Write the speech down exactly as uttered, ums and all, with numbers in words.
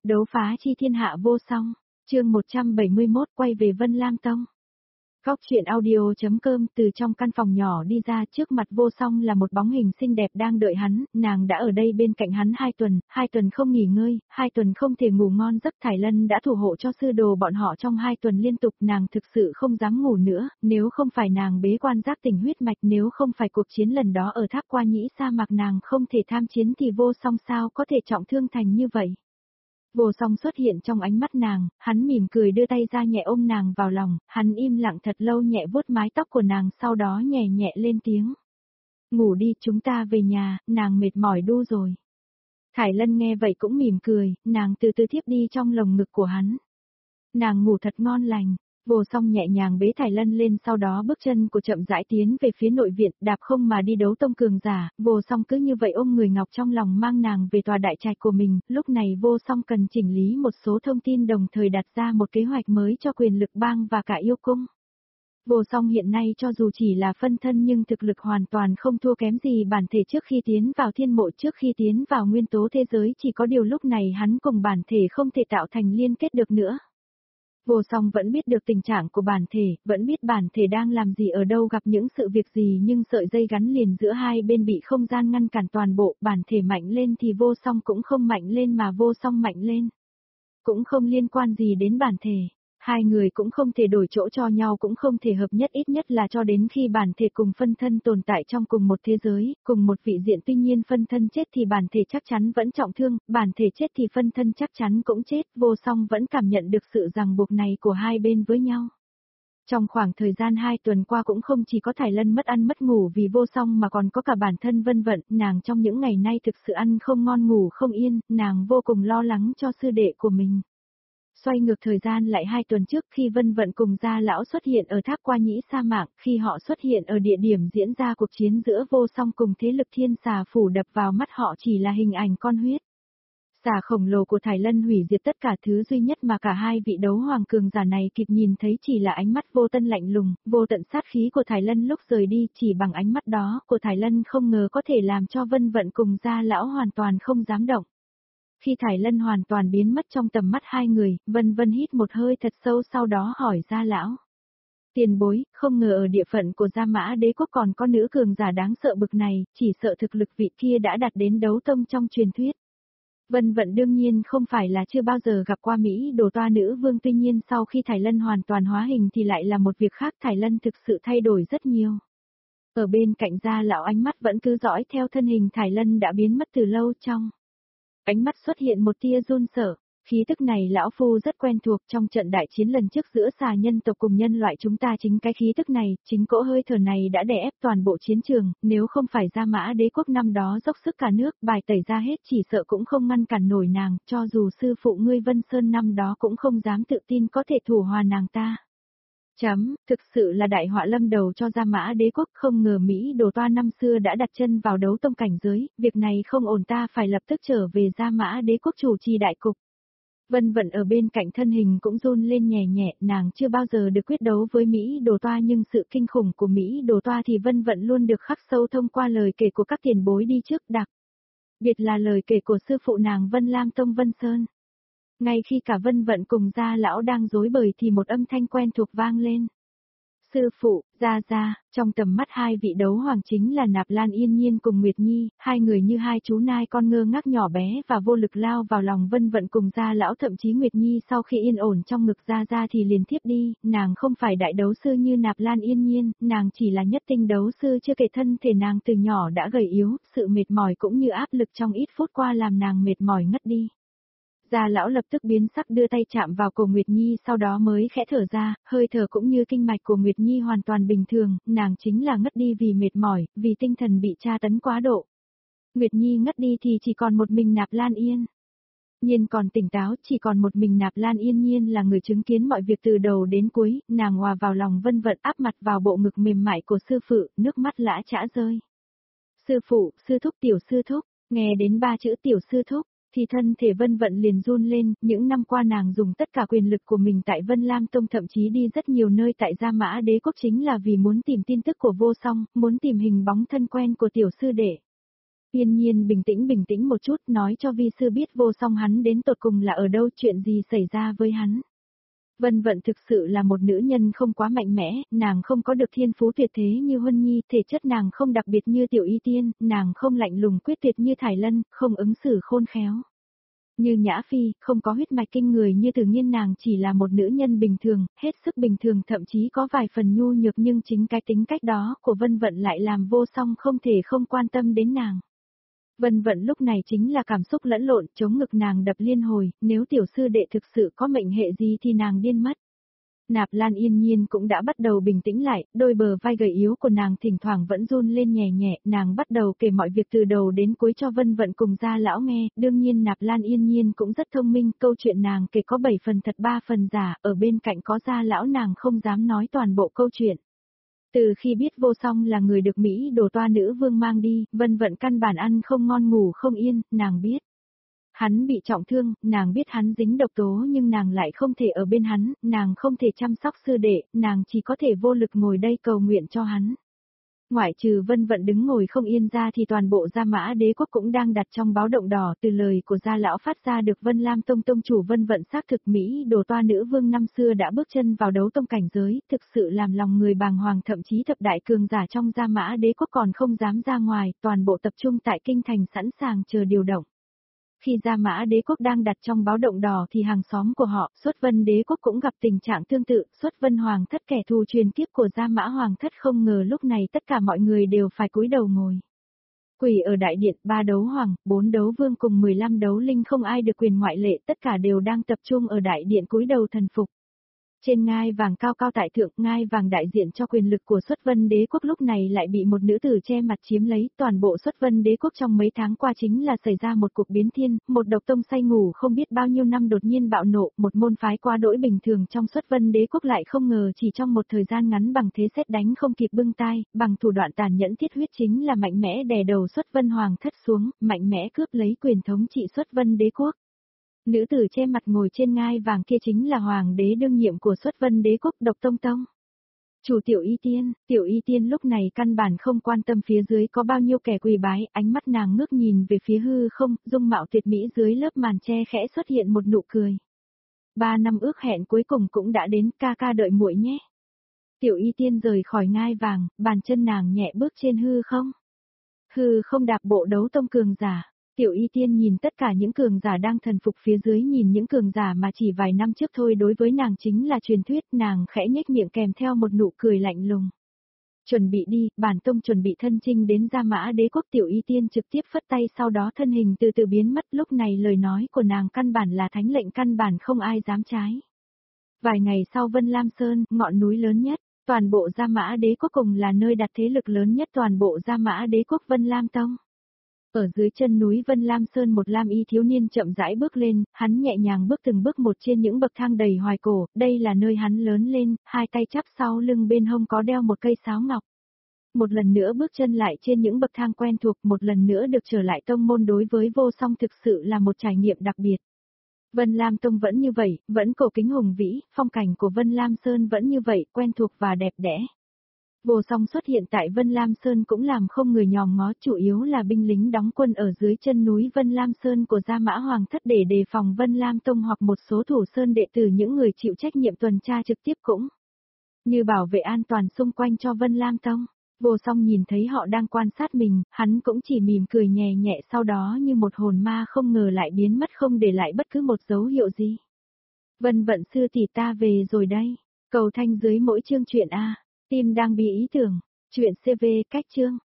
Đấu phá chi thiên hạ vô song, chương một trăm bảy mươi mốt quay về Vân Lam Tông. Góc truyện audio.com từ trong căn phòng nhỏ đi ra, trước mặt Vô Song là một bóng hình xinh đẹp đang đợi hắn, nàng đã ở đây bên cạnh hắn hai tuần, hai tuần không nghỉ ngơi, hai tuần không thể ngủ ngon giấc. Thải Lân đã thủ hộ cho sư đồ bọn họ trong hai tuần liên tục, nàng thực sự không dám ngủ nữa, nếu không phải nàng bế quan giác tỉnh huyết mạch, nếu không phải cuộc chiến lần đó ở tháp Qua Nhĩ sa mạc nàng không thể tham chiến thì Vô Song sao có thể trọng thương thành như vậy. Vô Song xuất hiện trong ánh mắt nàng, hắn mỉm cười đưa tay ra nhẹ ôm nàng vào lòng, hắn im lặng thật lâu nhẹ vuốt mái tóc của nàng, sau đó nhẹ nhẹ lên tiếng. Ngủ đi, chúng ta về nhà, nàng mệt mỏi đu rồi. Thải Lân nghe vậy cũng mỉm cười, nàng từ từ thiếp đi trong lồng ngực của hắn. Nàng ngủ thật ngon lành. Vô Song nhẹ nhàng bế Thải Lân lên, sau đó bước chân của chậm rãi tiến về phía nội viện, đạp không mà đi đấu tông cường giả. Vô Song cứ như vậy ôm người ngọc trong lòng, mang nàng về tòa đại trạch của mình. Lúc này Vô Song cần chỉnh lý một số thông tin, đồng thời đặt ra một kế hoạch mới cho quyền lực bang và cả yêu cung. Vô Song hiện nay cho dù chỉ là phân thân nhưng thực lực hoàn toàn không thua kém gì bản thể trước khi tiến vào thiên mộ, trước khi tiến vào nguyên tố thế giới, chỉ có điều lúc này hắn cùng bản thể không thể tạo thành liên kết được nữa. Vô Song vẫn biết được tình trạng của bản thể, vẫn biết bản thể đang làm gì, ở đâu, gặp những sự việc gì, nhưng sợi dây gắn liền giữa hai bên bị không gian ngăn cản toàn bộ, bản thể mạnh lên thì Vô Song cũng không mạnh lên, mà Vô Song mạnh lên cũng không liên quan gì đến bản thể. Hai người cũng không thể đổi chỗ cho nhau, cũng không thể hợp nhất, ít nhất là cho đến khi bản thể cùng phân thân tồn tại trong cùng một thế giới, cùng một vị diện. Tuy nhiên phân thân chết thì bản thể chắc chắn vẫn trọng thương, bản thể chết thì phân thân chắc chắn cũng chết. Vô Song vẫn cảm nhận được sự ràng buộc này của hai bên với nhau. Trong khoảng thời gian hai tuần qua cũng không chỉ có Thải Lân mất ăn mất ngủ vì Vô Song mà còn có cả bản thân Vân Vận, nàng trong những ngày nay thực sự ăn không ngon ngủ không yên, nàng vô cùng lo lắng cho sư đệ của mình. Xoay ngược thời gian lại hai tuần trước, khi Vân Vận cùng Gia Lão xuất hiện ở tháp Qua Nhĩ sa mạc, khi họ xuất hiện ở địa điểm diễn ra cuộc chiến giữa Vô Song cùng thế lực Thiên Xà Phủ, đập vào mắt họ chỉ là hình ảnh con huyết xà khổng lồ của Thải Lân, hủy diệt tất cả. Thứ duy nhất mà cả hai vị đấu hoàng cường giả này kịp nhìn thấy chỉ là ánh mắt vô tân lạnh lùng, vô tận sát khí của Thải Lân lúc rời đi. Chỉ bằng ánh mắt đó của Thải Lân không ngờ có thể làm cho Vân Vận cùng Gia Lão hoàn toàn không dám động. Khi Thải Lân hoàn toàn biến mất trong tầm mắt hai người, Vân Vân hít một hơi thật sâu, sau đó hỏi Gia Lão. Tiền bối, không ngờ ở địa phận của Gia Mã Đế Quốc còn có nữ cường giả đáng sợ bực này, chỉ sợ thực lực vị kia đã đạt đến đấu tông trong truyền thuyết. Vân Vận đương nhiên không phải là chưa bao giờ gặp qua Mỹ Đồ Toa nữ vương, tuy nhiên sau khi Thải Lân hoàn toàn hóa hình thì lại là một việc khác, Thải Lân thực sự thay đổi rất nhiều. Ở bên cạnh Gia Lão ánh mắt vẫn cứ dõi theo thân hình Thải Lân đã biến mất từ lâu, trong ánh mắt xuất hiện một tia run sợ. Khí tức này lão phu rất quen thuộc, trong trận đại chiến lần trước giữa xà nhân tộc cùng nhân loại chúng ta, chính cái khí tức này, chính cỗ hơi thở này đã đè ép toàn bộ chiến trường, nếu không phải Gia Mã Đế Quốc năm đó dốc sức cả nước bài tẩy ra hết, chỉ sợ cũng không ngăn cản nổi nàng, cho dù sư phụ ngươi Vân Sơn năm đó cũng không dám tự tin có thể thủ hòa nàng ta. Chấm, thực sự là đại họa lâm đầu cho Gia Mã Đế Quốc, không ngờ Mỹ Đồ Toa năm xưa đã đặt chân vào đấu tông cảnh giới, việc này không ổn, ta phải lập tức trở về Gia Mã Đế Quốc chủ trì đại cục. Vân Vận ở bên cạnh thân hình cũng run lên nhẹ nhẹ, nàng chưa bao giờ được quyết đấu với Mỹ Đồ Toa, nhưng sự kinh khủng của Mỹ Đồ Toa thì Vân Vận luôn được khắc sâu thông qua lời kể của các tiền bối đi trước, đặc biệt là lời kể của sư phụ nàng Vân Lam Tông Vân Sơn. Ngay khi cả Vân Vận cùng Gia Lão đang rối bời thì một âm thanh quen thuộc vang lên. Sư phụ, Gia Gia, trong tầm mắt hai vị đấu hoàng chính là Nạp Lan Yên Nhiên cùng Nguyệt Nhi, hai người như hai chú nai con ngơ ngác nhỏ bé và vô lực lao vào lòng Vân Vận cùng Gia Lão, thậm chí Nguyệt Nhi sau khi yên ổn trong ngực Gia Gia thì liền thiếp đi. Nàng không phải đại đấu sư như Nạp Lan Yên Nhiên, nàng chỉ là nhất tinh đấu sư, chưa kể thân thể nàng từ nhỏ đã gầy yếu, sự mệt mỏi cũng như áp lực trong ít phút qua làm nàng mệt mỏi ngất đi. Gia Lão lập tức biến sắc, đưa tay chạm vào cổ Nguyệt Nhi, sau đó mới khẽ thở ra, hơi thở cũng như kinh mạch của Nguyệt Nhi hoàn toàn bình thường, nàng chính là ngất đi vì mệt mỏi, vì tinh thần bị tra tấn quá độ. Nguyệt Nhi ngất đi thì chỉ còn một mình Nạp Lan Yên Nhiên còn tỉnh táo, chỉ còn một mình Nạp Lan Yên Nhiên là người chứng kiến mọi việc từ đầu đến cuối, nàng hòa vào lòng Vân Vận, áp mặt vào bộ ngực mềm mại của sư phụ, nước mắt lã chã rơi. Sư phụ, sư thúc, tiểu sư thúc, nghe đến ba chữ tiểu sư thúc thì thân thể Vân Vận liền run lên. Những năm qua nàng dùng tất cả quyền lực của mình tại Vân Lam Tông, thậm chí đi rất nhiều nơi tại Gia Mã Đế Quốc, chính là vì muốn tìm tin tức của Vô Song, muốn tìm hình bóng thân quen của tiểu sư đệ. Yên Nhiên bình tĩnh bình tĩnh một chút nói cho vi sư biết Vô Song hắn đến tột cùng là ở đâu, chuyện gì xảy ra với hắn. Vân Vận thực sự là một nữ nhân không quá mạnh mẽ, nàng không có được thiên phú tuyệt thế như Huân Nhi, thể chất nàng không đặc biệt như Tiểu Y Tiên, nàng không lạnh lùng quyết tuyệt như Thải Lân, không ứng xử khôn khéo. Như Nhã Phi, không có huyết mạch kinh người như Từ Nhiên, nàng chỉ là một nữ nhân bình thường, hết sức bình thường, thậm chí có vài phần nhu nhược, nhưng chính cái tính cách đó của Vân Vận lại làm Vô Song không thể không quan tâm đến nàng. Vân Vận lúc này chính là cảm xúc lẫn lộn, chống ngực nàng đập liên hồi, nếu tiểu sư đệ thực sự có mệnh hệ gì thì nàng điên mất. Nạp Lan Yên Nhiên cũng đã bắt đầu bình tĩnh lại, đôi bờ vai gầy yếu của nàng thỉnh thoảng vẫn run lên nhẹ nhẹ, nàng bắt đầu kể mọi việc từ đầu đến cuối cho Vân Vận cùng Gia lão nghe, đương nhiên Nạp Lan Yên Nhiên cũng rất thông minh, câu chuyện nàng kể có bảy phần thật ba phần giả, ở bên cạnh có Gia lão nàng không dám nói toàn bộ câu chuyện. Từ khi biết Vô Song là người được Mỹ đồ toa nữ vương mang đi, Vân Vận căn bản ăn không ngon ngủ không yên, nàng biết. Hắn bị trọng thương, nàng biết hắn dính độc tố nhưng nàng lại không thể ở bên hắn, nàng không thể chăm sóc sư đệ, nàng chỉ có thể vô lực ngồi đây cầu nguyện cho hắn. Ngoại trừ Vân Vận đứng ngồi không yên ra thì toàn bộ Gia Mã Đế quốc cũng đang đặt trong báo động đỏ, từ lời của Gia lão phát ra được Vân Lam Tông tông chủ Vân Vận xác thực Mỹ đồ toa nữ vương năm xưa đã bước chân vào đấu tông cảnh giới, thực sự làm lòng người bàng hoàng, thậm chí thập đại cường giả trong Gia Mã Đế quốc còn không dám ra ngoài, toàn bộ tập trung tại kinh thành sẵn sàng chờ điều động. Khi Gia Mã Đế quốc đang đặt trong báo động đỏ thì hàng xóm của họ, Xuất Vân Đế quốc cũng gặp tình trạng tương tự, Xuất Vân Hoàng thất kẻ thù truyền kiếp của Gia Mã Hoàng thất, không ngờ lúc này tất cả mọi người đều phải cúi đầu ngồi. Quỳ ở đại điện, ba đấu hoàng, bốn đấu vương cùng mười lăm đấu linh không ai được quyền ngoại lệ, tất cả đều đang tập trung ở đại điện cúi đầu thần phục. Trên ngai vàng cao cao tại thượng, ngai vàng đại diện cho quyền lực của Xuất Vân Đế quốc lúc này lại bị một nữ tử che mặt chiếm lấy, toàn bộ Xuất Vân Đế quốc trong mấy tháng qua chính là xảy ra một cuộc biến thiên, một độc tông say ngủ không biết bao nhiêu năm đột nhiên bạo nộ, một môn phái quá đỗi bình thường trong Xuất Vân Đế quốc lại không ngờ chỉ trong một thời gian ngắn bằng thế sét đánh không kịp bưng tai, bằng thủ đoạn tàn nhẫn thiết huyết chính là mạnh mẽ đè đầu Xuất Vân Hoàng thất xuống, mạnh mẽ cướp lấy quyền thống trị Xuất Vân Đế quốc. Nữ tử che mặt ngồi trên ngai vàng kia chính là hoàng đế đương nhiệm của Xuất Vân Đế quốc, Độc Tông Tông. Chủ Tiểu Y Tiên, Tiểu Y Tiên lúc này căn bản không quan tâm phía dưới có bao nhiêu kẻ quỳ bái, ánh mắt nàng ngước nhìn về phía hư không, dung mạo tuyệt mỹ dưới lớp màn che khẽ xuất hiện một nụ cười. Ba năm ước hẹn cuối cùng cũng đã đến, ca ca đợi muội nhé. Tiểu Y Tiên rời khỏi ngai vàng, bàn chân nàng nhẹ bước trên hư không. Hư không đạp bộ đấu tông cường giả. Tiểu Y Tiên nhìn tất cả những cường giả đang thần phục phía dưới, nhìn những cường giả mà chỉ vài năm trước thôi đối với nàng chính là truyền thuyết, nàng khẽ nhếch miệng kèm theo một nụ cười lạnh lùng. Chuẩn bị đi, bản tông chuẩn bị thân chinh đến Gia Mã Đế quốc. Tiểu Y Tiên trực tiếp phất tay, sau đó thân hình từ từ biến mất, lúc này lời nói của nàng căn bản là thánh lệnh, căn bản không ai dám trái. Vài ngày sau Vân Lam Sơn, ngọn núi lớn nhất, toàn bộ Gia Mã Đế quốc cùng là nơi đặt thế lực lớn nhất toàn bộ Gia Mã Đế quốc, Vân Lam Tông. Ở dưới chân núi Vân Lam Sơn một lam y thiếu niên chậm rãi bước lên, hắn nhẹ nhàng bước từng bước một trên những bậc thang đầy hoài cổ, đây là nơi hắn lớn lên, hai tay chắp sau lưng, bên hông có đeo một cây sáo ngọc. Một lần nữa bước chân lại trên những bậc thang quen thuộc, một lần nữa được trở lại tông môn, đối với Vô Song thực sự là một trải nghiệm đặc biệt. Vân Lam Tông vẫn như vậy, vẫn cổ kính hùng vĩ, phong cảnh của Vân Lam Sơn vẫn như vậy, quen thuộc và đẹp đẽ. Vô Song xuất hiện tại Vân Lam Sơn cũng làm không người nhòm ngó, chủ yếu là binh lính đóng quân ở dưới chân núi Vân Lam Sơn của Gia Mã Hoàng thất để đề phòng Vân Lam Tông hoặc một số thủ sơn đệ tử, những người chịu trách nhiệm tuần tra trực tiếp cũng như bảo vệ an toàn xung quanh cho Vân Lam Tông. Vô Song nhìn thấy họ đang quan sát mình, hắn cũng chỉ mỉm cười nhẹ nhẹ, sau đó như một hồn ma không ngờ lại biến mất, không để lại bất cứ một dấu hiệu gì. Vân Vận sư tỷ, ta về rồi đây. Cầu thanh dưới mỗi chương truyện A. Tim đang bị ý tưởng. Chuyện xê vê cách chương.